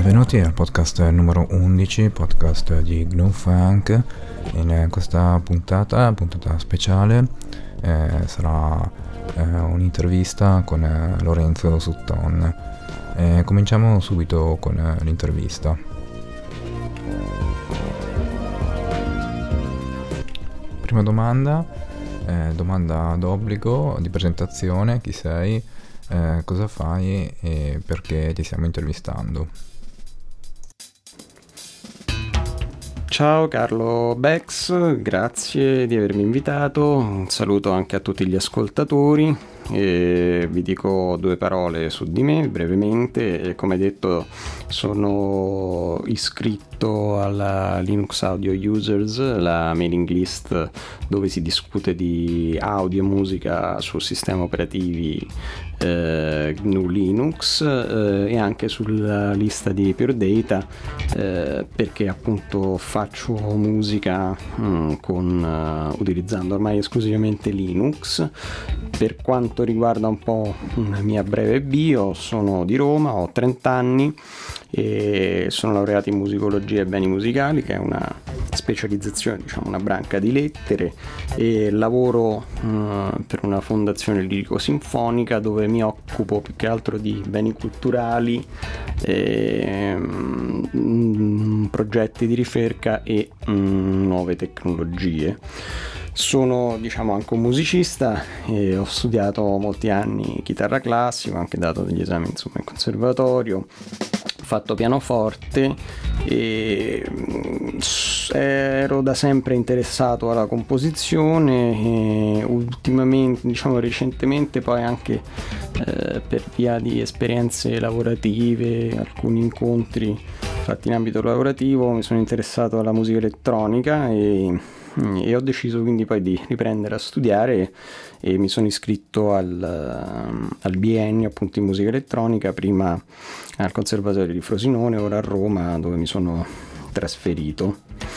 Benvenuti al podcast numero 11, podcast di GNU Funk. In questa puntata speciale sarà un'intervista con Lorenzo Sutton. Cominciamo subito con l'intervista. Prima domanda d'obbligo, di presentazione: chi sei, cosa fai e perché ti stiamo intervistando? Ciao Carlo Bex, grazie di avermi invitato, un saluto anche a tutti gli ascoltatori e vi dico due parole su di me brevemente. Come detto, sono iscritto alla Linux Audio Users, la mailing list dove si discute di audio e musica su sistemi operativi GNU Linux, e anche sulla lista di Pure Data, perché appunto faccio musica utilizzando ormai esclusivamente Linux. Per quanto riguarda un po' una mia breve bio, sono di Roma, ho 30 anni e sono laureato in musicologia e beni musicali, che è una specializzazione, diciamo una branca di lettere, e lavoro per una fondazione lirico-sinfonica dove mi occupo più che altro di beni culturali, progetti di ricerca e nuove tecnologie. Sono anche un musicista e ho studiato molti anni chitarra classica, ho anche dato degli esami in conservatorio, ho fatto pianoforte e ero da sempre interessato alla composizione, e ultimamente, recentemente, poi anche per via di esperienze lavorative, alcuni incontri fatti in ambito lavorativo, mi sono interessato alla musica elettronica e ho deciso quindi poi di riprendere a studiare e mi sono iscritto al biennio appunto in musica elettronica, prima al Conservatorio di Frosinone, ora a Roma, dove mi sono trasferito.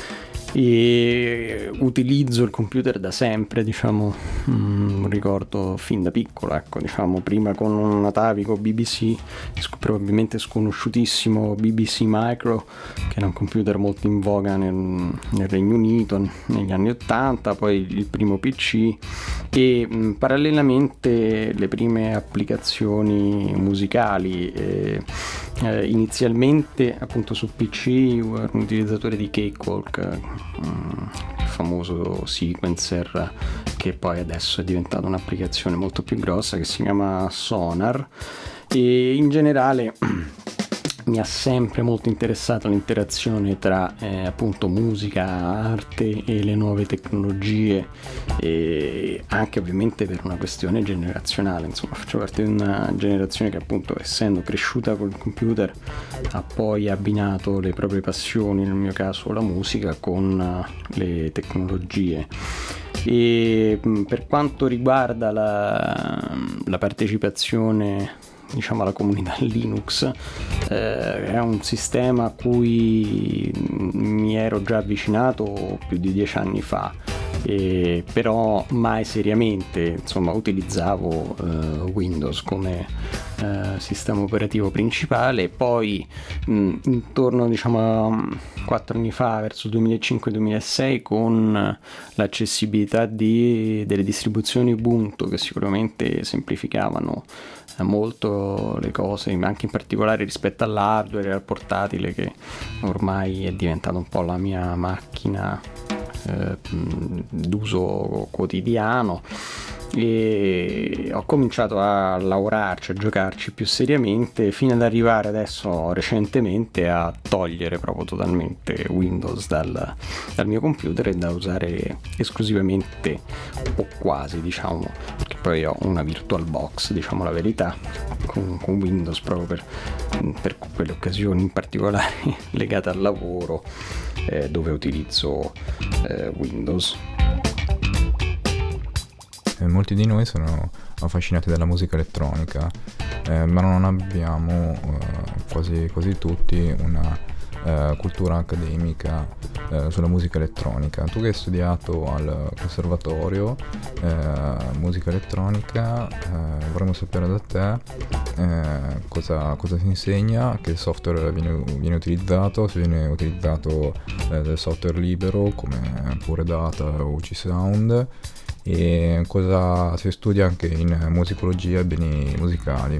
E utilizzo il computer da sempre, ricordo fin da piccolo, prima con un atavico BBC, probabilmente sconosciutissimo BBC Micro, che era un computer molto in voga nel Regno Unito negli anni 80, poi il primo PC e parallelamente le prime applicazioni musicali. Inizialmente appunto su PC ero un utilizzatore di Cakewalk, il famoso sequencer che poi adesso è diventato un'applicazione molto più grossa, che si chiama Sonar, e in generale mi ha sempre molto interessato l'interazione tra appunto musica, arte e le nuove tecnologie, e anche ovviamente per una questione generazionale. Faccio parte di una generazione che appunto, essendo cresciuta col computer, ha poi abbinato le proprie passioni, nel mio caso la musica, con le tecnologie. E per quanto riguarda la partecipazione alla comunità Linux, è un sistema a cui mi ero già avvicinato più di 10 anni fa, però mai seriamente. Utilizzavo Windows come sistema operativo principale. Poi intorno a 4 anni fa, verso 2005-2006, con l'accessibilità delle distribuzioni Ubuntu, che sicuramente semplificavano molto le cose, anche in particolare rispetto all'hardware e al portatile, che ormai è diventato un po' la mia macchina d'uso quotidiano, e ho cominciato a lavorarci, a giocarci più seriamente, fino ad arrivare adesso recentemente a togliere proprio totalmente Windows dal mio computer e da usare esclusivamente, o quasi, perché poi ho una VirtualBox, la verità, con Windows, proprio per quelle occasioni in particolare legate al lavoro, dove utilizzo Windows. Molti di noi sono affascinati dalla musica elettronica, ma non abbiamo quasi tutti una cultura accademica sulla musica elettronica. Tu che hai studiato al conservatorio musica elettronica, vorremmo sapere da te cosa si insegna, che software viene utilizzato, se viene utilizzato del software libero come Pure Data o UC Sound, e cosa si studia anche in musicologia e beni musicali.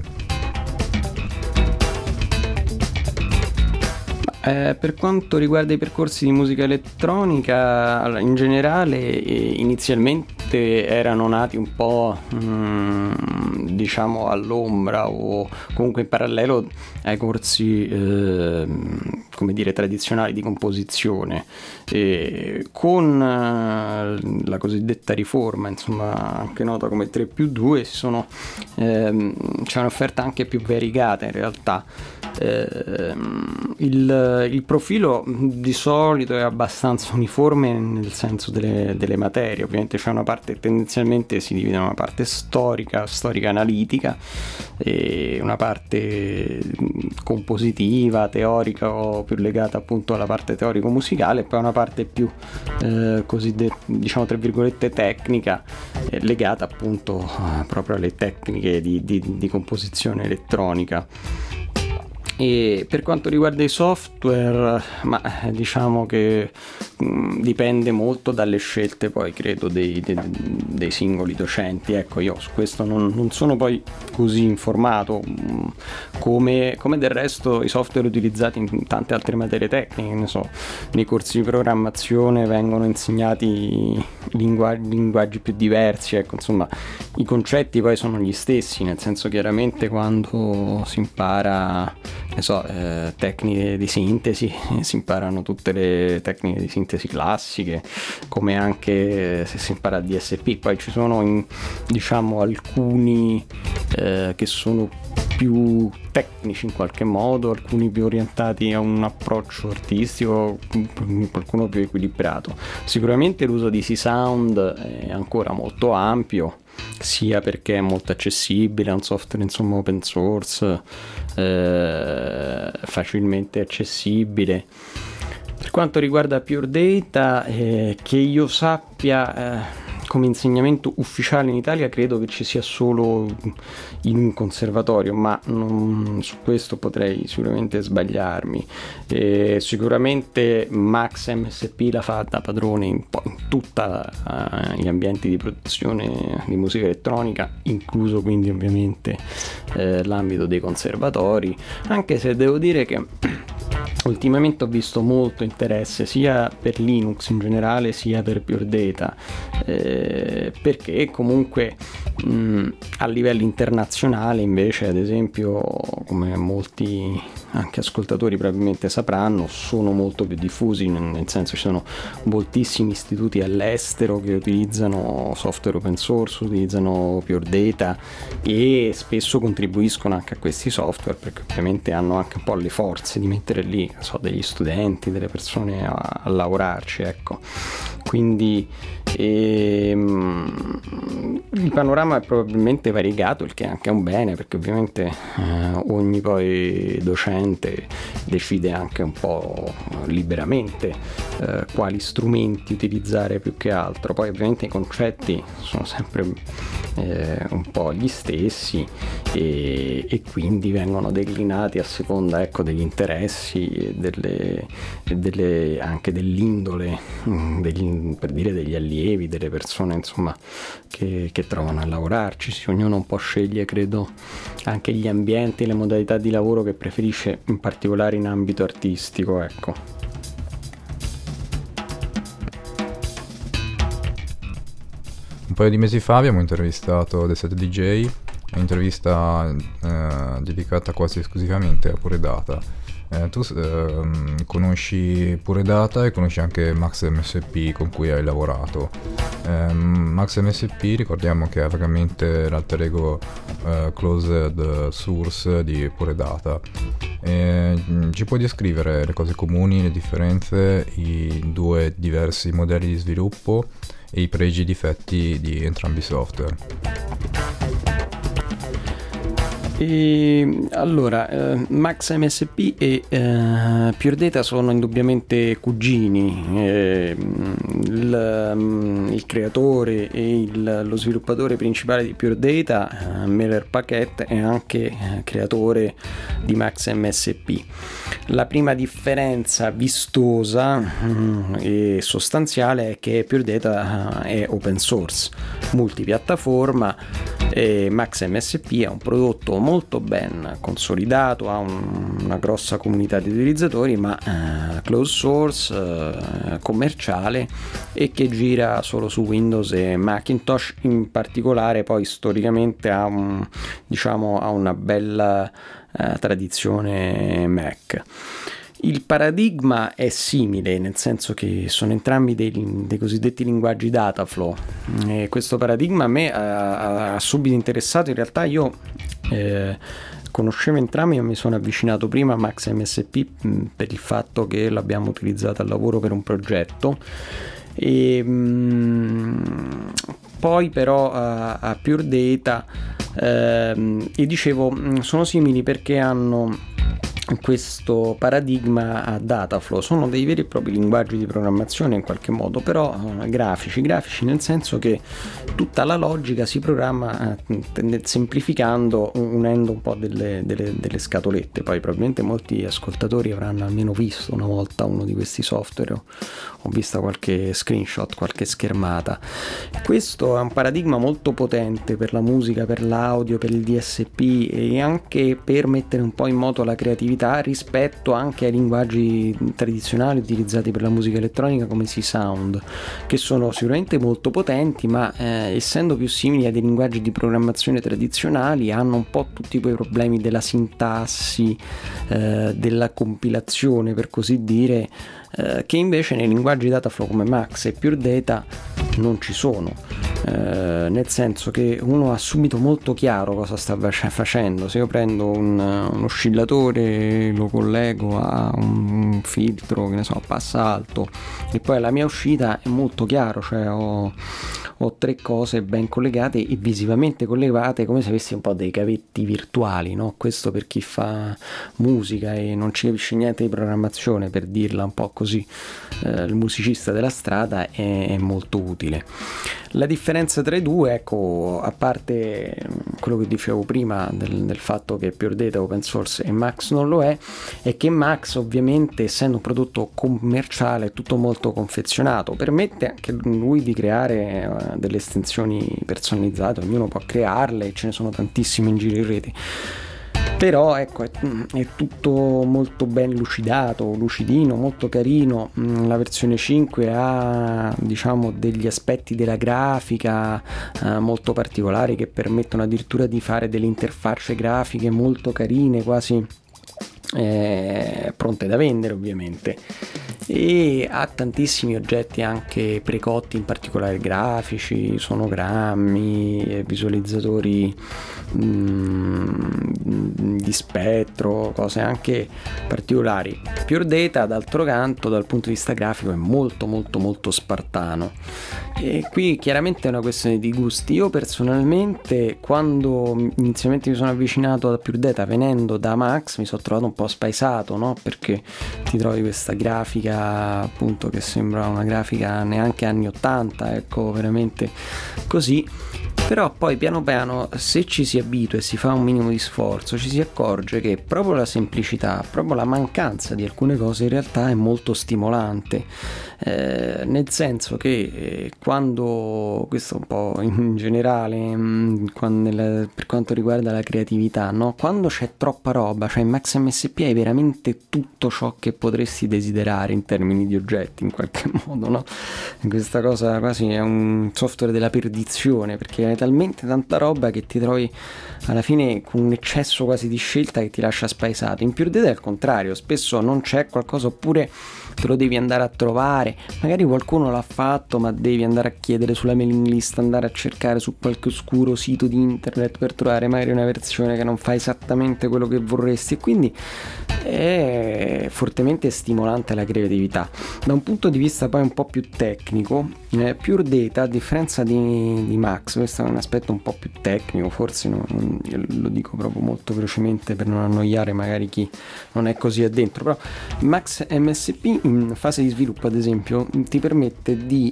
Per quanto riguarda i percorsi di musica elettronica, allora, in generale inizialmente erano nati un po' diciamo all'ombra o comunque in parallelo ai corsi come dire tradizionali di composizione, con la cosiddetta riforma, insomma anche nota come 3+2, c'è un'offerta anche più variegata in realtà. Il profilo di solito è abbastanza uniforme nel senso delle materie. Ovviamente c'è una parte, tendenzialmente si divide in una parte storica analitica, e una parte compositiva, teorica o più legata appunto alla parte teorico-musicale, e poi una parte più cosiddetta, diciamo tra virgolette, tecnica, legata appunto proprio alle tecniche di composizione elettronica. E per quanto riguarda i software, diciamo che dipende molto dalle scelte poi credo dei singoli docenti. Ecco, io su questo non sono poi così informato, come del resto i software utilizzati in tante altre materie tecniche, ne so, nei corsi di programmazione vengono insegnati linguaggi più diversi, ecco, insomma i concetti poi sono gli stessi, nel senso chiaramente quando si impara tecniche di sintesi, si imparano tutte le tecniche di sintesi classiche, come anche se si impara DSP. Poi ci sono diciamo alcuni che sono più tecnici in qualche modo, alcuni più orientati a un approccio artistico, qualcuno più equilibrato. Sicuramente l'uso di C-Sound è ancora molto ampio, sia perché è molto accessibile, è un software insomma open source, facilmente accessibile. Per quanto riguarda Pure Data, che io sappia, come insegnamento ufficiale in Italia credo che ci sia solo in un conservatorio, ma su questo potrei sicuramente sbagliarmi. Sicuramente Max MSP la fa da padrone in tutti gli ambienti di produzione di musica elettronica, incluso quindi ovviamente l'ambito dei conservatori, anche se devo dire che ultimamente ho visto molto interesse sia per Linux in generale sia per Pure Data, perché comunque a livello internazionale invece, ad esempio, come molti anche ascoltatori probabilmente sapranno, sono molto più diffusi, nel senso ci sono moltissimi istituti all'estero che utilizzano software open source, utilizzano Pure Data e spesso contribuiscono anche a questi software, perché ovviamente hanno anche un po' le forze di mettere lì degli studenti, delle persone a lavorarci, ecco. Quindi il panorama è probabilmente variegato, il che è anche un bene, perché ovviamente ogni poi docente decide anche un po' liberamente quali strumenti utilizzare più che altro. Poi ovviamente i concetti sono sempre un po' gli stessi e quindi vengono declinati a seconda, ecco, degli interessi e anche dell'indole per dire degli allievi, delle persone insomma che trovano a lavorarci. Ognuno un po' sceglie, credo, anche gli ambienti e le modalità di lavoro che preferisce, in particolare in ambito artistico, ecco. Un paio di mesi fa abbiamo intervistato The Set DJ, un'intervista dedicata quasi esclusivamente a Pure Data. Tu conosci Pure Data e conosci anche Max MSP con cui hai lavorato. Max MSP, ricordiamo che è vagamente l'alter ego closed source di Pure Data. Ci puoi descrivere le cose comuni, le differenze, i due diversi modelli di sviluppo e i pregi e i difetti di entrambi i software? Allora, Max MSP e Pure Data sono indubbiamente cugini. Il creatore e lo sviluppatore principale di Pure Data, Meller Paquette, è anche creatore di Max MSP. La prima differenza vistosa e sostanziale è che Pure Data è open source, multipiattaforma, e Max MSP è un prodotto molto ben consolidato, ha una grossa comunità di utilizzatori, ma closed source, commerciale, e che gira solo su Windows e Macintosh. In particolare poi storicamente ha una bella tradizione Mac. Il paradigma è simile, nel senso che sono entrambi dei cosiddetti linguaggi Dataflow, e questo paradigma a me ha subito interessato. In realtà io conoscevo entrambi, ma mi sono avvicinato prima a Max MSP per il fatto che l'abbiamo utilizzato al lavoro per un progetto, e poi però a Pure Data, e dicevo, sono simili perché hanno questo paradigma a Dataflow. Sono dei veri e propri linguaggi di programmazione in qualche modo, però grafici nel senso che tutta la logica si programma semplificando, unendo un po' delle scatolette. Poi probabilmente molti ascoltatori avranno almeno visto una volta uno di questi software, ho visto qualche screenshot, qualche schermata. Questo è un paradigma molto potente per la musica, per l'audio, per il DSP, e anche per mettere un po' in moto la creatività rispetto anche ai linguaggi tradizionali utilizzati per la musica elettronica come C-Sound, che sono sicuramente molto potenti, ma essendo più simili a dei linguaggi di programmazione tradizionali, hanno un po' tutti quei problemi della sintassi, della compilazione, per così dire, che invece nei linguaggi Dataflow come Max e Pure Data non ci sono, nel senso che uno ha subito molto chiaro cosa sta facendo. Se io prendo un oscillatore, lo collego a un filtro, che ne so, passa alto, e poi alla mia uscita è molto chiaro, cioè ho tre cose ben collegate e visivamente collegate, come se avessi un po' dei cavetti virtuali, no? Questo per chi fa musica e non ci capisce niente di programmazione, per dirla un po' così, il musicista della strada è molto utile. La differenza tra i due, ecco, a parte quello che dicevo prima del fatto che Pure Data è open source e Max non lo è che Max, ovviamente, essendo un prodotto commerciale, è tutto molto confezionato, permette anche lui di creare delle estensioni personalizzate, ognuno può crearle, ce ne sono tantissime in giro in rete. Però ecco, è tutto molto ben lucidino, molto carino. La versione 5 ha, diciamo, degli aspetti della grafica molto particolari, che permettono addirittura di fare delle interfacce grafiche molto carine, quasi pronte da vendere, ovviamente. E ha tantissimi oggetti anche precotti, in particolare grafici, sonogrammi, visualizzatori di spettro, cose anche particolari. Pure Data, d'altro canto, dal punto di vista grafico è molto molto molto spartano, e qui chiaramente è una questione di gusti. Io personalmente, quando inizialmente mi sono avvicinato a Pure Data venendo da Max, mi sono trovato un po' spaesato, no? Perché ti trovi questa grafica, appunto, che sembra una grafica neanche anni 80, ecco, veramente così. Però poi piano piano, se ci si abitua e si fa un minimo di sforzo, ci si accorge che proprio la semplicità, proprio la mancanza di alcune cose in realtà è molto stimolante, nel senso che quando, questo un po' in generale, per quanto riguarda la creatività, no? Quando c'è troppa roba, cioè in Max MSP hai veramente tutto ciò che potresti desiderare in termini di oggetti, in qualche modo, no? Questa cosa quasi è un software della perdizione, perché hai talmente tanta roba che ti trovi alla fine con un eccesso quasi di scelta che ti lascia spaesato. In Pure Data è al contrario, spesso non c'è qualcosa, oppure te lo devi andare a trovare, magari qualcuno l'ha fatto, ma devi andare a chiedere sulla mailing list, andare a cercare su qualche oscuro sito di internet per trovare magari una versione che non fa esattamente quello che vorresti, e quindi è fortemente stimolante alla creatività. Da un punto di vista poi un po' più tecnico, Pure Data, a differenza di Max, questo è un aspetto un po' più tecnico, forse lo dico proprio molto velocemente per non annoiare magari chi non è così addentro, però Max MSP in fase di sviluppo, ad esempio, ti permette di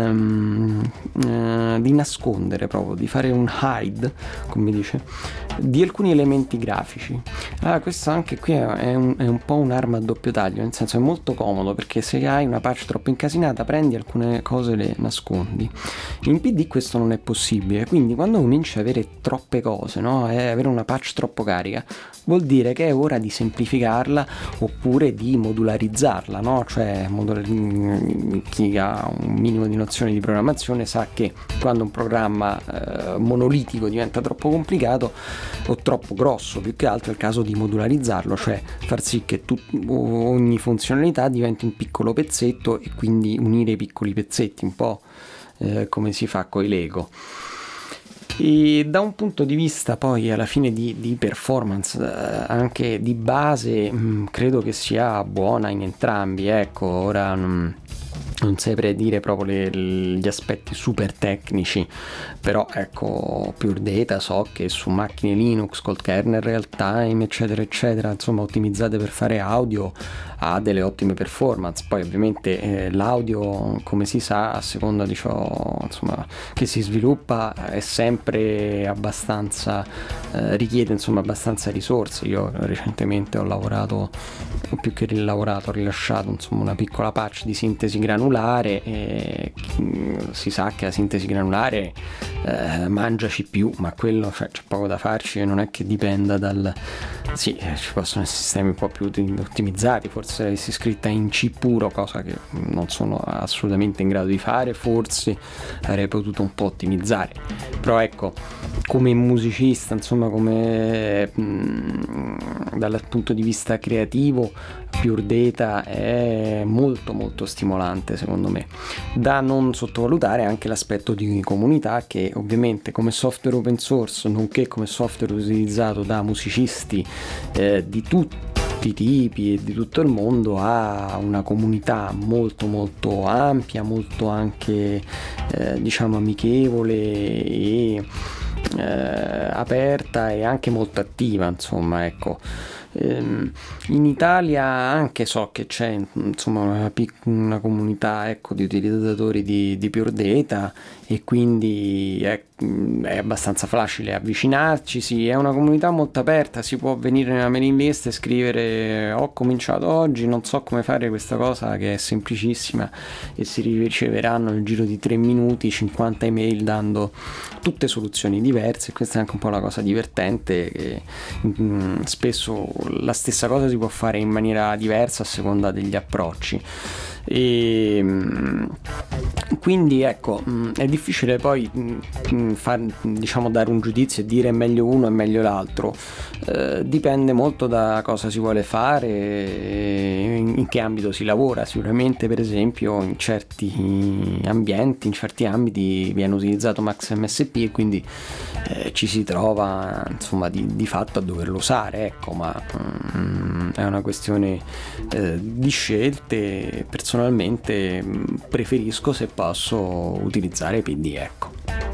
nascondere, proprio di fare un hide, come dice, di alcuni elementi grafici. Allora, questo anche qui è un po' un'arma a doppio taglio, nel senso è molto comodo, perché se hai una patch troppo incasinata prendi alcune cose e le nascondi. In PD questo non è possibile, quindi quando cominci ad avere troppe cose, no? E avere una patch troppo carica, vuol dire che è ora di semplificarla oppure di modularizzarla, no? Cioè chi ha un minimo di nozione di programmazione sa che quando un programma monolitico diventa troppo complicato o troppo grosso, più che altro è il caso di modularizzarlo, cioè far sì che ogni funzionalità diventi un piccolo pezzetto e quindi unire i piccoli pezzetti, un po' come si fa con i Lego. E da un punto di vista poi alla fine di performance, anche di base, credo che sia buona in entrambi. Ecco, ora non saprei dire proprio gli aspetti super tecnici, però ecco, Pure Data so che su macchine Linux col kernel real time eccetera eccetera, insomma ottimizzate per fare audio, ha delle ottime performance. Poi ovviamente l'audio, come si sa, a seconda di ciò insomma che si sviluppa, è sempre abbastanza richiede insomma abbastanza risorse. Io recentemente ho rilasciato insomma una piccola patch di sintesi granulare, e si sa che la sintesi granulare mangia CPU, ma quello, cioè, c'è poco da farci, non è che dipenda ci possono essere sistemi un po' più ottimizzati, forse avessi scritta in C puro, cosa che non sono assolutamente in grado di fare, forse avrei potuto un po' ottimizzare, però ecco, come musicista, insomma, come dal punto di vista creativo, Pure Data è molto molto stimolante, secondo me. Da non sottovalutare anche l'aspetto di comunità, che ovviamente come software open source, nonché come software utilizzato da musicisti di tutti i tipi e di tutto il mondo, ha una comunità molto molto ampia, molto anche diciamo amichevole e aperta e anche molto attiva, insomma, ecco. In Italia anche so che c'è insomma una comunità, ecco, di utilizzatori di Pure Data, e quindi è abbastanza facile avvicinarci. È una comunità molto aperta, si può venire nella mailing list e scrivere ho cominciato oggi, non so come fare questa cosa che è semplicissima, e si riceveranno nel giro di 3 minuti 50 email dando tutte soluzioni diverse. Questa è anche un po' la cosa divertente, che spesso la stessa cosa si può fare in maniera diversa a seconda degli approcci, e quindi ecco, è difficile poi diciamo dare un giudizio e dire è meglio uno e meglio l'altro. Dipende molto da cosa si vuole fare, in che ambito si lavora. Sicuramente, per esempio, in certi ambienti, in certi ambiti viene utilizzato Max MSP e quindi ci si trova insomma di fatto a doverlo usare, ecco, ma è una questione di scelte. Personalmente preferisco, se posso, utilizzare PD, ecco.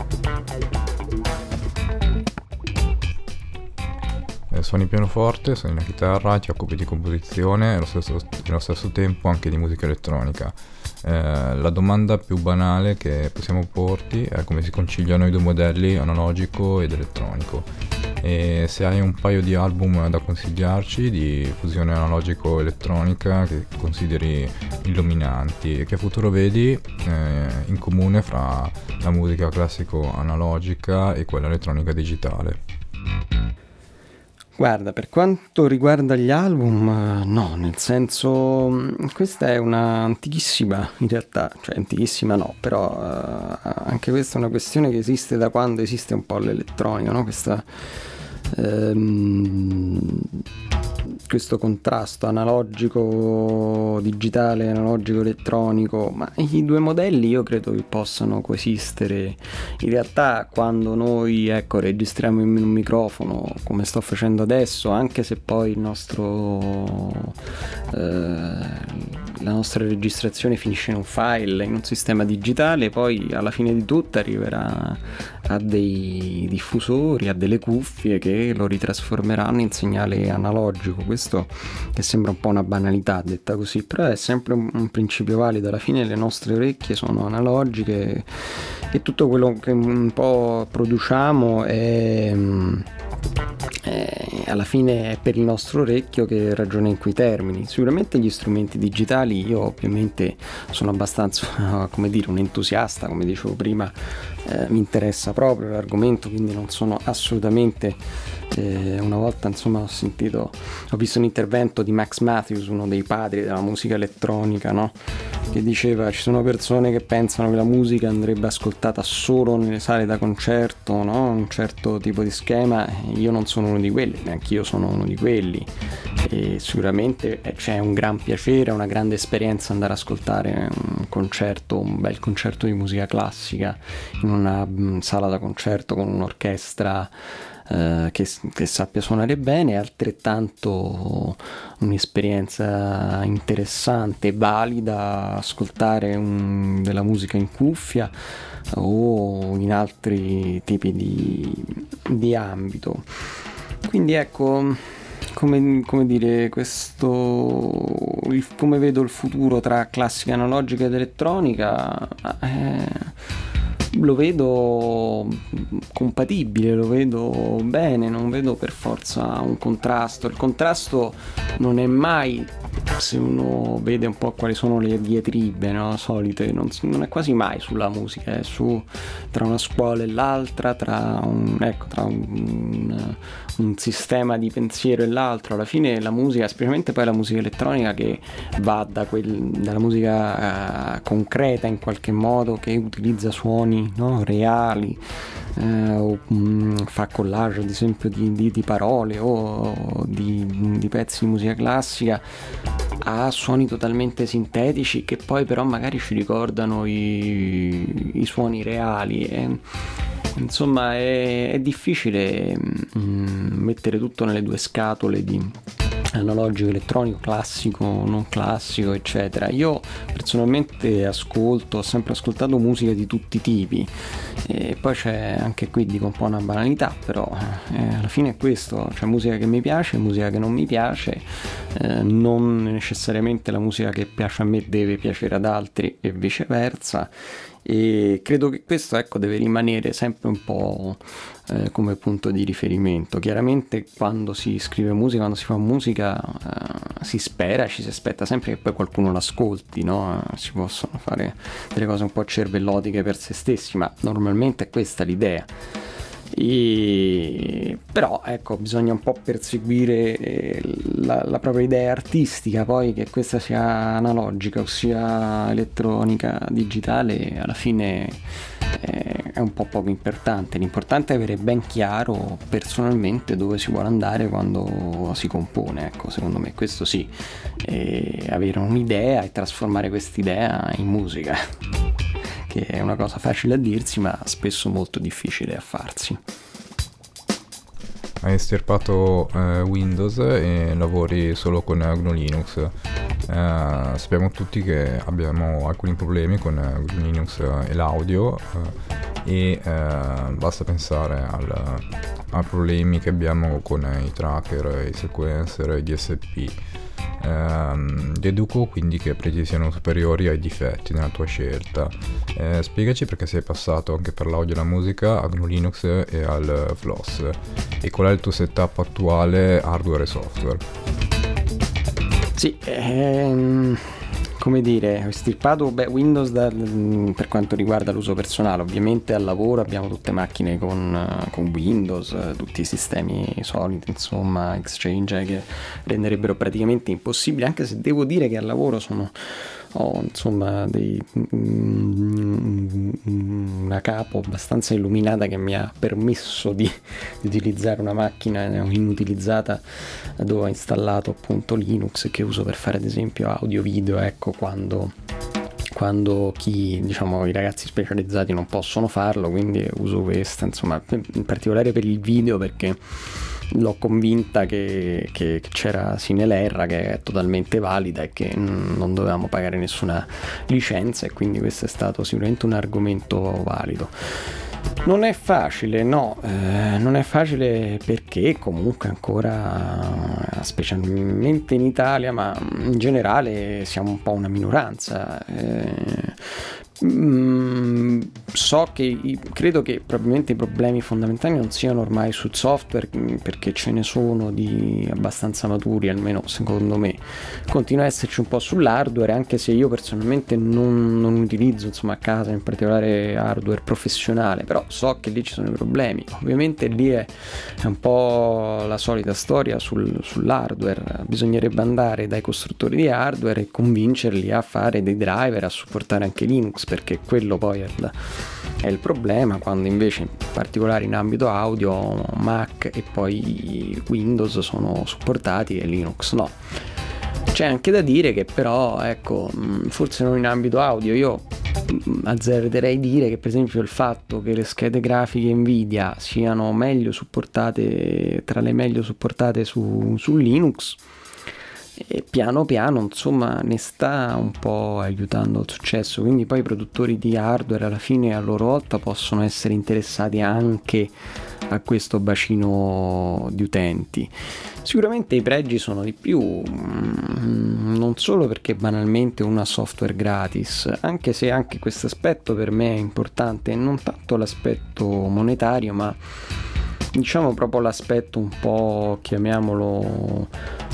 Suoni pianoforte, suoni la chitarra, ti occupi di composizione e allo stesso tempo anche di musica elettronica. La domanda più banale che possiamo porti è come si conciliano i due modelli, analogico ed elettronico, e se hai un paio di album da consigliarci di fusione analogico-elettronica che consideri illuminanti, e che futuro vedi in comune fra la musica classico-analogica e quella elettronica digitale. Guarda, per quanto riguarda gli album, no, nel senso, questa è una antichissima, in realtà, cioè antichissima no, però anche questa è una questione che esiste da quando esiste un po' l'elettronica, no? Questa questo contrasto analogico digitale, analogico elettronico, ma i due modelli io credo che possano coesistere. In realtà quando noi registriamo in un microfono come sto facendo adesso, anche se poi la nostra registrazione finisce in un file, in un sistema digitale, poi alla fine di tutto arriverà a dei diffusori, a delle cuffie che lo ritrasformeranno in segnale analogico. Questo che sembra un po' una banalità detta così, però è sempre un principio valido. Alla fine le nostre orecchie sono analogiche e tutto quello che un po' produciamo alla fine è per il nostro orecchio che ragiona in quei termini. Sicuramente gli strumenti digitali, io ovviamente sono abbastanza un entusiasta, come dicevo prima, mi interessa proprio l'argomento, quindi non sono assolutamente una volta ho visto un intervento di Max Matthews, uno dei padri della musica elettronica, no? Che diceva: ci sono persone che pensano che la musica andrebbe ascoltata solo nelle sale da concerto, no? Un certo tipo di schema. Io non sono uno di quelli, neanche io sono uno di quelli, e sicuramente c'è un gran piacere, una grande esperienza andare ad ascoltare un bel concerto di musica classica in una sala da concerto con un'orchestra che sappia suonare bene. È altrettanto un'esperienza interessante e valida ascoltare della musica in cuffia o in altri tipi di ambito. Quindi ecco, come dire, come vedo il futuro tra classica analogica ed elettronica, lo vedo compatibile, lo vedo bene, non vedo per forza un contrasto. Il contrasto non è mai, se uno vede un po' quali sono le diatribe, no, solite, non è quasi mai sulla musica, è tra una scuola e l'altra, tra un sistema di pensiero e l'altro. Alla fine la musica, specialmente poi la musica elettronica, che va dalla musica concreta in qualche modo, che utilizza suoni, no, reali, o fa collage ad esempio di parole o di pezzi di musica classica, ha suoni totalmente sintetici che poi però magari ci ricordano i suoni reali. Insomma è difficile mettere tutto nelle due scatole di analogico, elettronico, classico, non classico, eccetera. Io personalmente ho sempre ascoltato musica di tutti i tipi, e poi c'è anche qui, dico un po' una banalità, però alla fine è questo: c'è musica che mi piace, musica che non mi piace, non necessariamente la musica che piace a me deve piacere ad altri e viceversa. E credo che questo deve rimanere sempre un po' come punto di riferimento. Chiaramente quando si scrive musica, quando si fa musica, ci si aspetta sempre che poi qualcuno l'ascolti, no? Si possono fare delle cose un po' cervellotiche per se stessi, ma normalmente è questa l'idea. Però bisogna un po' perseguire la propria idea artistica. Poi che questa sia analogica o sia elettronica, digitale, alla fine è un po' poco importante. L'importante è avere ben chiaro personalmente dove si vuole andare quando si compone, secondo me questo sì, avere un'idea e trasformare quest'idea in musica, che è una cosa facile a dirsi ma spesso molto difficile a farsi. Hai estirpato Windows e lavori solo con GNU Linux. Sappiamo tutti che abbiamo alcuni problemi con GNU Linux e l'audio, e basta pensare ai problemi che abbiamo con i tracker, i sequencer, i DSP. Deduco quindi che i prezzi siano superiori ai difetti nella tua scelta. Spiegaci perché sei passato anche per l'audio e la musica a GNU Linux e al FLOSS, e qual è il tuo setup attuale hardware e software. Sì, come dire, ho estirpato Windows per quanto riguarda l'uso personale. Ovviamente al lavoro abbiamo tutte macchine con Windows, tutti i sistemi soliti, insomma, Exchange, che renderebbero praticamente impossibile, anche se devo dire che al lavoro sono ho insomma una capo abbastanza illuminata che mi ha permesso di utilizzare una macchina inutilizzata dove ho installato appunto Linux, che uso per fare ad esempio audio video, ecco, quando i ragazzi specializzati non possono farlo, quindi uso questa, insomma, in particolare per il video, perché l'ho convinta che c'era Cinelerra, che è totalmente valida e che non dovevamo pagare nessuna licenza, e quindi questo è stato sicuramente un argomento valido. Non è facile, no, non è facile perché comunque ancora, specialmente in Italia, ma in generale siamo un po' una minoranza. Credo che probabilmente i problemi fondamentali non siano ormai sul software, perché ce ne sono di abbastanza maturi, almeno secondo me. Continua a esserci un po' sull'hardware, anche se io personalmente non utilizzo, insomma, a casa in particolare hardware professionale, però so che lì ci sono i problemi. Ovviamente lì è un po' la solita storia sull'hardware. Bisognerebbe andare dai costruttori di hardware e convincerli a fare dei driver, a supportare anche Linux, perché quello poi è il problema, quando invece in particolare in ambito audio Mac e poi Windows sono supportati e Linux no. C'è anche da dire che però, ecco, forse non in ambito audio, io azzarderei dire che per esempio il fatto che le schede grafiche Nvidia siano meglio supportate, tra le meglio supportate su Linux, e piano piano insomma ne sta un po' aiutando il successo, quindi poi i produttori di hardware alla fine a loro volta possono essere interessati anche a questo bacino di utenti. Sicuramente i pregi sono di più, non solo perché banalmente uno ha software gratis, anche se anche questo aspetto per me è importante, non tanto l'aspetto monetario, ma diciamo proprio l'aspetto un po', chiamiamolo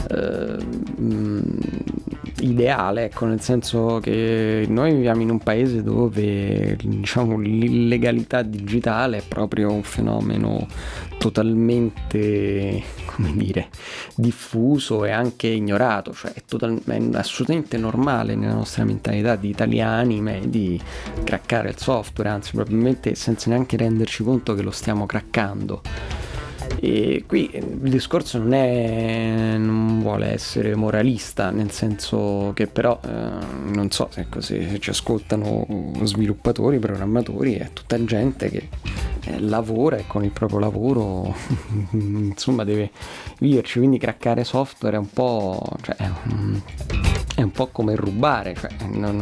ideale, ecco, nel senso che noi viviamo in un paese dove, diciamo, l'illegalità digitale è proprio un fenomeno totalmente, come dire, diffuso e anche ignorato, cioè è assolutamente normale nella nostra mentalità di italiani medi craccare il software, anzi probabilmente senza neanche renderci conto che lo stiamo craccando. E qui il discorso non vuole essere moralista, nel senso che però non so se ci ascoltano sviluppatori, programmatori, è tutta gente che lavora e con il proprio lavoro insomma deve viverci, quindi craccare software è un po', cioè, è un po' come rubare, cioè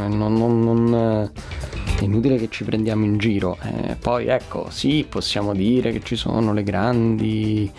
è inutile che ci prendiamo in giro. Poi ecco, sì, possiamo dire che ci sono le grandi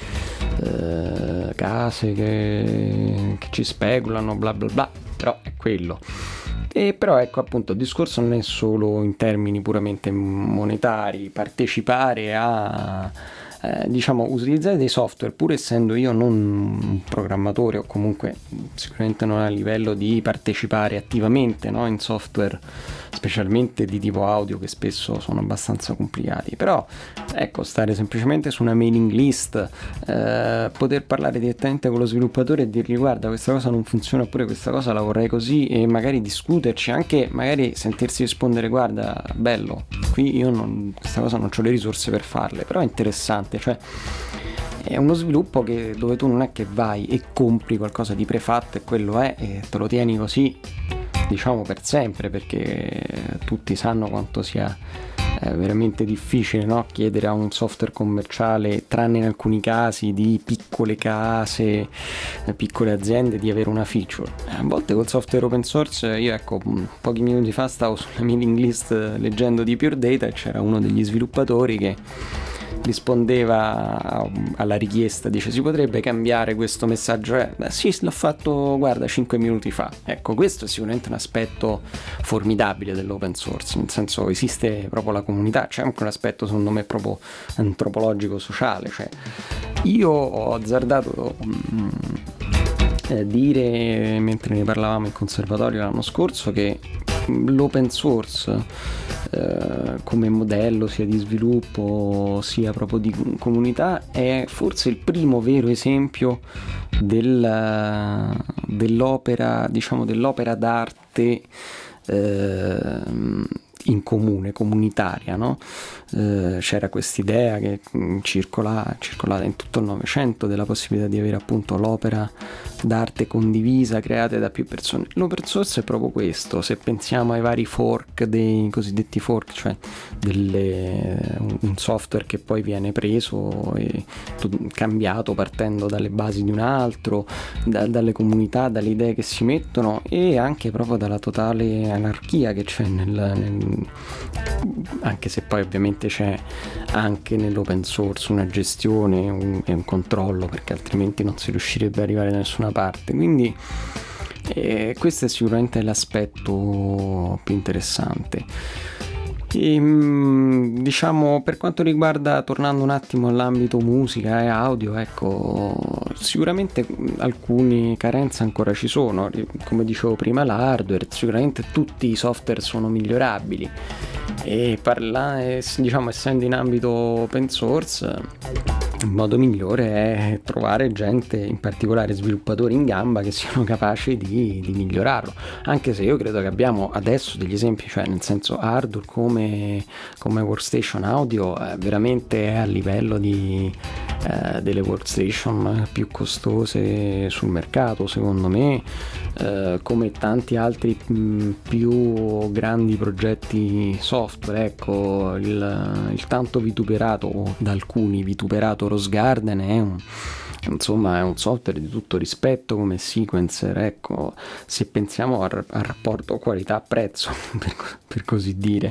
case che ci speculano, bla bla bla, però è quello. E però ecco, appunto, il discorso non è solo in termini puramente monetari. Partecipare a diciamo utilizzare dei software, pur essendo io non un programmatore, o comunque sicuramente non a livello di partecipare attivamente, no, in software specialmente di tipo audio, che spesso sono abbastanza complicati, però ecco, stare semplicemente su una mailing list, poter parlare direttamente con lo sviluppatore e dirgli guarda, questa cosa non funziona, oppure questa cosa la vorrei così, e magari discuterci, anche magari sentirsi rispondere guarda, bello, qui io questa cosa non ho le risorse per farle, però è interessante, cioè è uno sviluppo dove tu non è che vai e compri qualcosa di prefatto e quello è, e te lo tieni così, diciamo, per sempre, perché tutti sanno quanto sia veramente difficile, no? Chiedere a un software commerciale, tranne in alcuni casi di piccole case, piccole aziende, di avere una feature. A volte col software open source, io ecco, pochi minuti fa stavo sulla mailing list leggendo di Pure Data e c'era uno degli sviluppatori che rispondeva alla richiesta, dice si potrebbe cambiare questo messaggio, sì, l'ho fatto guarda 5 minuti fa. Ecco, questo è sicuramente un aspetto formidabile dell'open source, nel senso esiste proprio la comunità, c'è anche un aspetto secondo me proprio antropologico sociale, cioè io ho azzardato dire, mentre ne parlavamo in conservatorio l'anno scorso, che l'open source come modello sia di sviluppo sia proprio di comunità è forse il primo vero esempio dell'opera, diciamo, dell'opera d'arte in comune, comunitaria, no? C'era quest'idea che circolata in tutto il Novecento della possibilità di avere appunto l'opera d'arte condivisa creata da più persone. L'open source è proprio questo. Se pensiamo ai vari fork, dei cosiddetti fork, cioè un software che poi viene preso e cambiato partendo dalle basi di un altro, dalle comunità, dalle idee che si mettono e anche proprio dalla totale anarchia che c'è anche se poi ovviamente c'è anche nell'open source una gestione e un controllo, perché altrimenti non si riuscirebbe ad arrivare da nessuna parte. Quindi questo è sicuramente l'aspetto più interessante. Diciamo, per quanto riguarda, tornando un attimo all'ambito musica e audio, ecco, sicuramente alcune carenze ancora ci sono. Come dicevo prima, l'hardware, sicuramente tutti i software sono migliorabili e diciamo, essendo in ambito open source, il modo migliore è trovare gente, in particolare sviluppatori in gamba, che siano capaci di migliorarlo, anche se io credo che abbiamo adesso degli esempi, cioè nel senso hardware come workstation audio veramente è a livello delle workstation più costose sul mercato, secondo me, come tanti altri più grandi progetti software. Ecco, il tanto vituperato, da alcuni vituperato Rose Garden è un software di tutto rispetto come sequencer, ecco, se pensiamo al rapporto qualità-prezzo per così dire.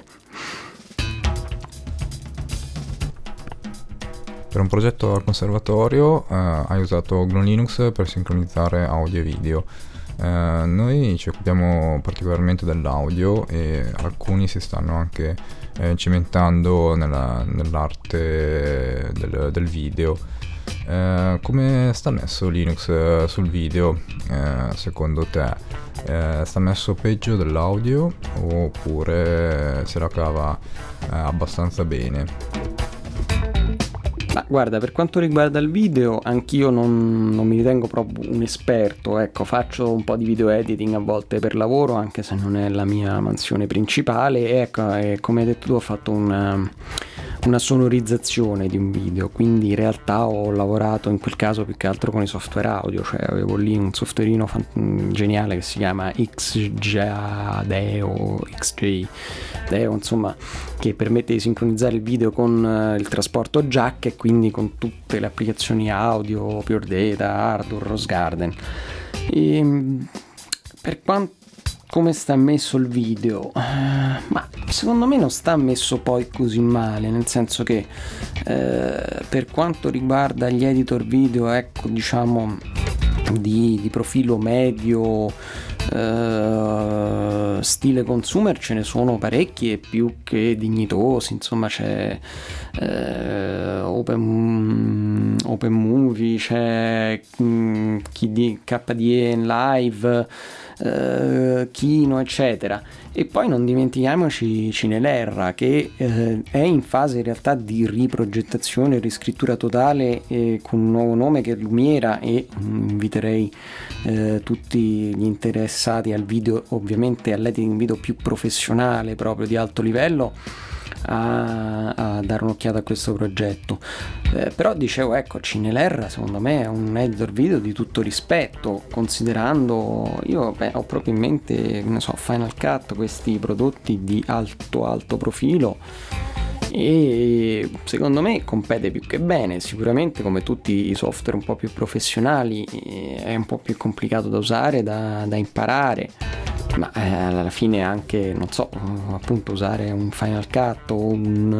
Per un progetto al conservatorio hai usato GNU Linux per sincronizzare audio e video. Noi ci occupiamo particolarmente dell'audio e alcuni si stanno anche cimentando nell'arte del video. Come sta messo Linux sul video, secondo te? Sta messo peggio dell'audio oppure se la cava abbastanza bene? Ma guarda, per quanto riguarda il video, anch'io non mi ritengo proprio un esperto, ecco, faccio un po' di video editing a volte per lavoro, anche se non è la mia mansione principale, e ecco, come hai detto tu, ho fatto una sonorizzazione di un video, quindi in realtà ho lavorato in quel caso più che altro con i software audio, cioè avevo lì un softwareino geniale che si chiama XJ Deo, insomma, che permette di sincronizzare il video con il trasporto jack e quindi con tutte le applicazioni audio, Pure Data, Hardware, Rose Garden. Per quanto come sta messo il video? Ma secondo me non sta messo poi così male, nel senso che per quanto riguarda gli editor video, ecco, diciamo di profilo medio, stile consumer, ce ne sono parecchi e più che dignitosi, insomma c'è Open Movie, c'è KDE Live, Kino, eccetera. E poi non dimentichiamoci Cinelerra, che è in fase in realtà di riprogettazione, riscrittura totale, con un nuovo nome che è Lumiera, e inviterei tutti gli interessati al video, ovviamente all'editing video più professionale, proprio di alto livello, a dare un'occhiata a questo progetto. Però dicevo, ecco, Cinelerra secondo me è un editor video di tutto rispetto, considerando, io ho proprio in mente, ne so, Final Cut, questi prodotti di alto profilo, e secondo me compete più che bene. Sicuramente, come tutti i software un po' più professionali, è un po' più complicato da usare, da imparare, ma alla fine anche, non so, appunto usare un Final Cut o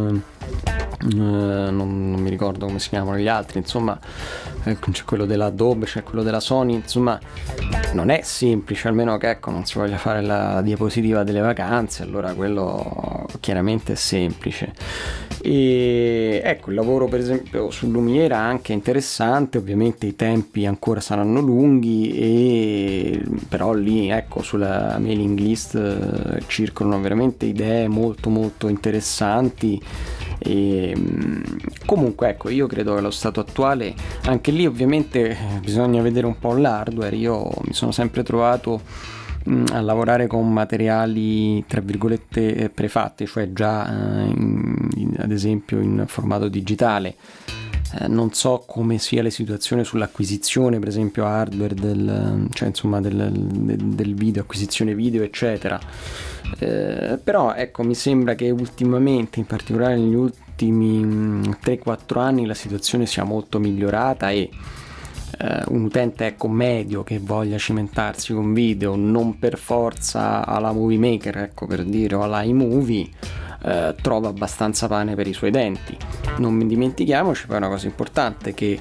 non mi ricordo come si chiamano gli altri, insomma, c'è quello della Adobe, c'è quello della Sony, insomma non è semplice, almeno che, ecco, non si voglia fare la diapositiva delle vacanze, allora quello chiaramente è semplice. E ecco, il lavoro per esempio su Lumiera anche interessante, ovviamente i tempi ancora saranno lunghi e però lì ecco sulla mailing list circolano veramente idee molto molto interessanti. E comunque ecco, io credo che allo stato attuale anche lì ovviamente bisogna vedere un po' l'hardware. Io mi sono sempre trovato a lavorare con materiali tra virgolette prefatti, cioè già ad esempio in formato digitale. Non so come sia la situazione sull'acquisizione per esempio hardware del video, acquisizione video eccetera, però ecco mi sembra che ultimamente, in particolare negli ultimi 3-4 anni, la situazione sia molto migliorata e un utente ecco medio che voglia cimentarsi con video, non per forza alla Movie Maker ecco per dire, o alla iMovie, trova abbastanza pane per i suoi denti. Non dimentichiamoci poi una cosa importante, che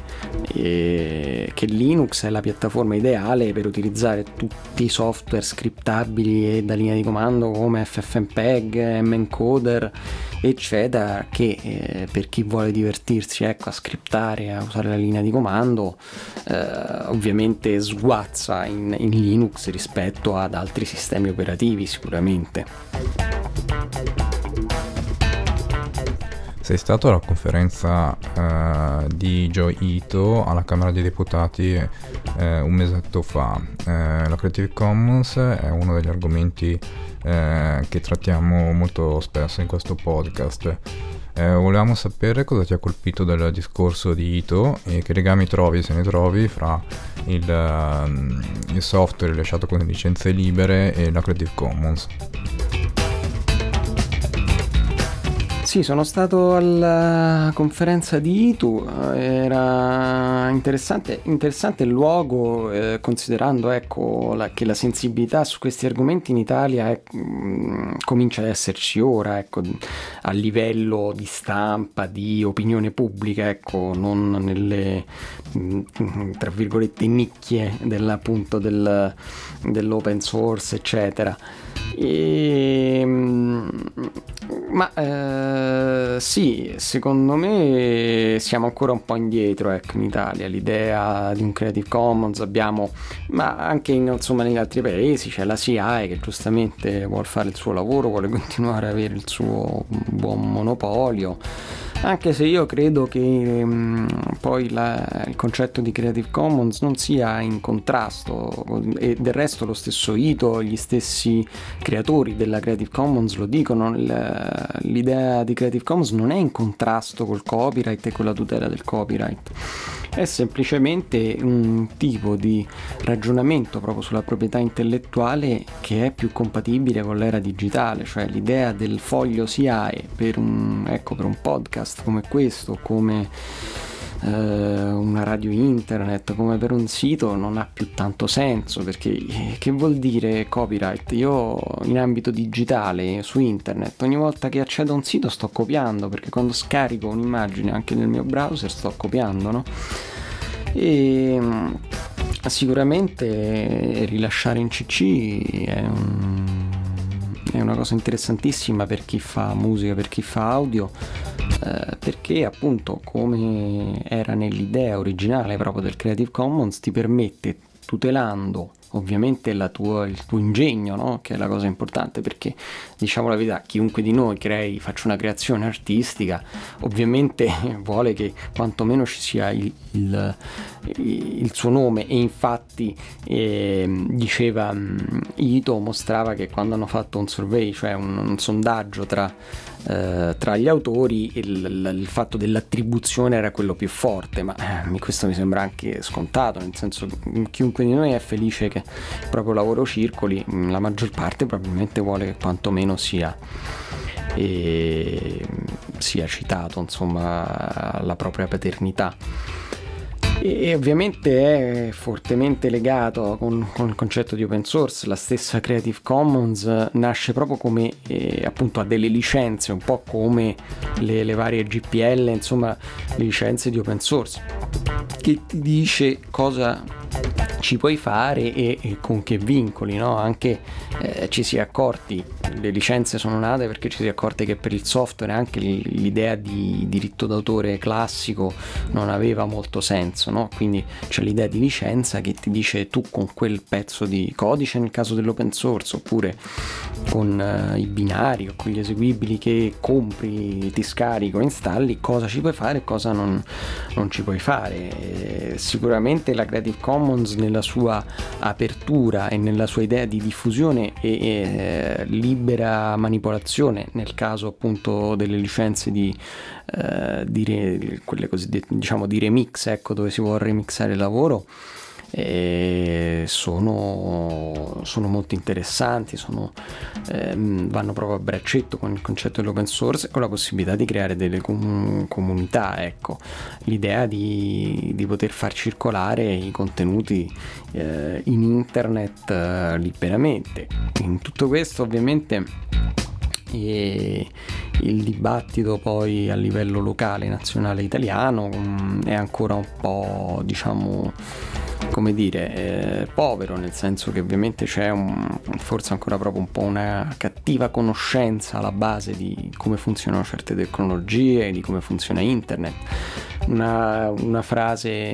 Linux è la piattaforma ideale per utilizzare tutti i software scriptabili e da linea di comando come FFmpeg, mencoder eccetera, che per chi vuole divertirsi ecco a scriptare, a usare la linea di comando, ovviamente sguazza in Linux rispetto ad altri sistemi operativi sicuramente. Sei stato alla conferenza di Joi Ito alla Camera dei Deputati un mesetto fa. La Creative Commons è uno degli argomenti che trattiamo molto spesso in questo podcast. Volevamo sapere cosa ti ha colpito del discorso di Ito e che legami trovi, se ne trovi, fra il software rilasciato con licenze libere e la Creative Commons. Sì, sono stato alla conferenza di ITU, era interessante il luogo, considerando ecco, che la sensibilità su questi argomenti in Italia comincia ad esserci ora, ecco, a livello di stampa, di opinione pubblica, ecco, non nelle tra virgolette nicchie appunto dell'open source eccetera. Sì, secondo me siamo ancora un po' indietro ecco in Italia. L'idea di un Creative Commons abbiamo, ma anche negli altri paesi c'è la CI che giustamente vuole fare il suo lavoro, vuole continuare ad avere il suo buon monopolio, anche se io credo che poi il concetto di Creative Commons non sia in contrasto, e del resto lo stesso Ito, gli stessi creatori della Creative Commons lo dicono, l'idea di Creative Commons non è in contrasto col copyright e con la tutela del copyright, è semplicemente un tipo di ragionamento proprio sulla proprietà intellettuale che è più compatibile con l'era digitale, cioè l'idea del foglio SIAE per un podcast come questo, come una radio internet, come per un sito, non ha più tanto senso, perché che vuol dire copyright? Io in ambito digitale su internet ogni volta che accedo a un sito sto copiando, perché quando scarico un'immagine anche nel mio browser sto copiando, no? E sicuramente rilasciare in CC è una cosa interessantissima per chi fa musica, per chi fa audio, perché appunto, come era nell'idea originale proprio del Creative Commons, ti permette, tutelando ovviamente il tuo ingegno, no? Che è la cosa importante, perché diciamo la verità, chiunque di noi faccia una creazione artistica ovviamente vuole che quantomeno ci sia il suo nome, e infatti diceva Ito, mostrava che quando hanno fatto un survey, cioè un sondaggio tra gli autori, il fatto dell'attribuzione era quello più forte, ma questo mi sembra anche scontato, nel senso che chiunque di noi è felice che il proprio lavoro circoli, la maggior parte probabilmente vuole che quantomeno sia citato, insomma, la propria paternità. E ovviamente è fortemente legato con il concetto di open source. La stessa Creative Commons nasce proprio come appunto ha delle licenze, un po' come le varie GPL, insomma le licenze di open source, che ti dice cosa ci puoi fare e con che vincoli, no? Anche ci si è accorti, le licenze sono nate perché ci si è accorti che per il software anche l'idea di diritto d'autore classico non aveva molto senso, no? Quindi c'è l'idea di licenza che ti dice tu con quel pezzo di codice, nel caso dell'open source, oppure con i binari o con gli eseguibili che compri, ti scarico, installi, cosa ci puoi fare e cosa non ci puoi fare. Sicuramente la Creative Commons nella sua apertura e nella sua idea di diffusione e libera manipolazione, nel caso appunto delle licenze quelle cosiddette, diciamo, di remix, ecco, dove si vuole remixare il lavoro, sono molto interessanti, vanno proprio a braccetto con il concetto dell'open source e con la possibilità di creare delle comunità, ecco, l'idea di poter far circolare i contenuti in internet liberamente. In tutto questo ovviamente il dibattito poi a livello locale, nazionale, italiano è ancora un po', diciamo, come dire, povero, nel senso che ovviamente c'è forse ancora proprio un po' una cattiva conoscenza alla base di come funzionano certe tecnologie, di come funziona internet. Una frase,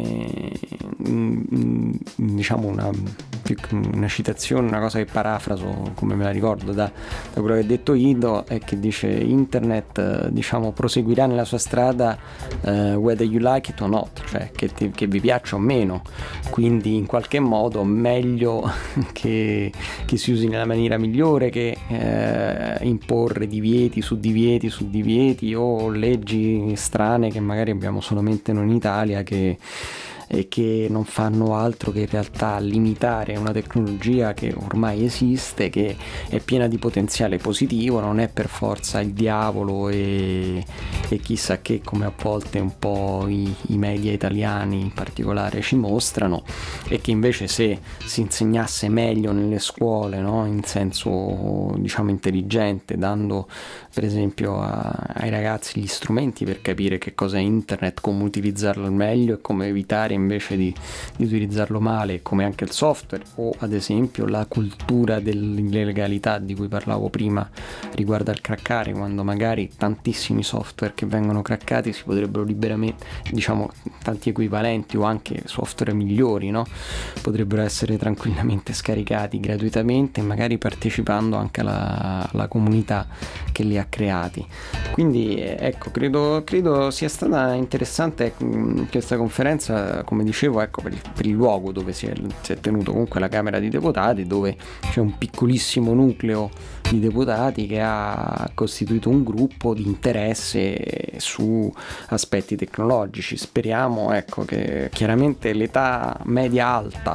diciamo una citazione, una cosa che parafraso come me la ricordo da quello che ha detto Ido, è che dice: internet, diciamo, proseguirà nella sua strada whether you like it or not, cioè che vi piaccia o meno, quindi in qualche modo meglio che si usi nella maniera migliore che imporre divieti su divieti su divieti o leggi strane che magari abbiamo solamente noi in Italia e che non fanno altro che in realtà limitare una tecnologia che ormai esiste, che è piena di potenziale positivo, non è per forza il diavolo e chissà che, come a volte un po' i media italiani in particolare ci mostrano, e che invece se si insegnasse meglio nelle scuole, no? In senso, diciamo, intelligente, dando per esempio ai ragazzi gli strumenti per capire che cosa è internet, come utilizzarlo al meglio e come evitare invece di utilizzarlo male, come anche il software, o ad esempio la cultura dell'illegalità di cui parlavo prima riguardo al craccare, quando magari tantissimi software che vengono craccati si potrebbero liberamente, diciamo, tanti equivalenti o anche software migliori, no? Potrebbero essere tranquillamente scaricati gratuitamente, magari partecipando anche alla comunità che li ha creati. Quindi ecco, credo sia stata interessante questa conferenza, come dicevo, ecco, per il luogo dove si è tenuto, comunque la Camera dei Deputati, dove c'è un piccolissimo nucleo di deputati che ha costituito un gruppo di interesse su aspetti tecnologici. Speriamo, ecco, che chiaramente l'età media alta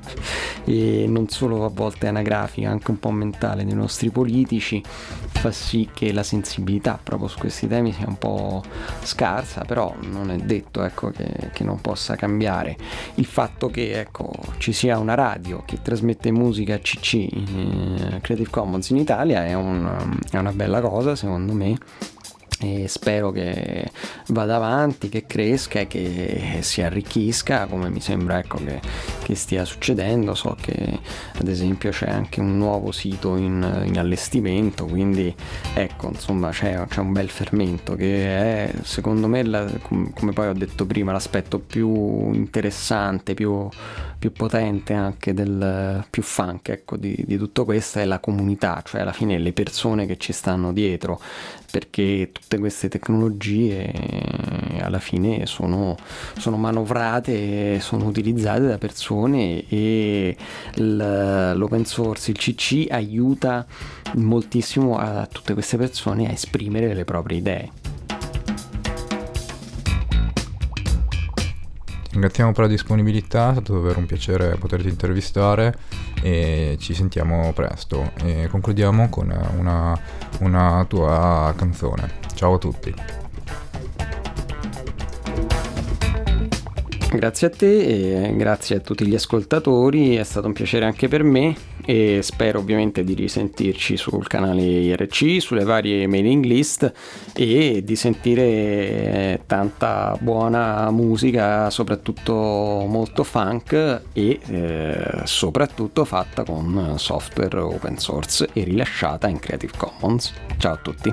e non solo a volte anagrafica, anche un po' mentale dei nostri politici fa sì che la sensibilità proprio su questi temi sia un po' scarsa, però non è detto, ecco, che non possa cambiare. Il fatto che, ecco, ci sia una radio che trasmette musica CC, Creative Commons in Italia, è una bella cosa, secondo me, e spero che vada avanti, che cresca e che si arricchisca, come mi sembra, ecco, che stia succedendo. So che ad esempio c'è anche un nuovo sito in allestimento, quindi ecco, insomma, c'è un bel fermento che è, secondo me, come poi ho detto prima, l'aspetto più interessante, più potente, anche più funk, ecco, di tutto questo è la comunità, cioè alla fine le persone che ci stanno dietro, perché tutte queste tecnologie alla fine sono manovrate, sono utilizzate da persone, e l'open source, il CC, aiuta moltissimo a tutte queste persone a esprimere le proprie idee. Ringraziamo per la disponibilità, è stato davvero un piacere poterti intervistare e ci sentiamo presto. E concludiamo con una tua canzone. Ciao a tutti. Grazie a te e grazie a tutti gli ascoltatori, è stato un piacere anche per me e spero ovviamente di risentirci sul canale IRC, sulle varie mailing list e di sentire tanta buona musica, soprattutto molto funk e soprattutto fatta con software open source e rilasciata in Creative Commons. Ciao a tutti.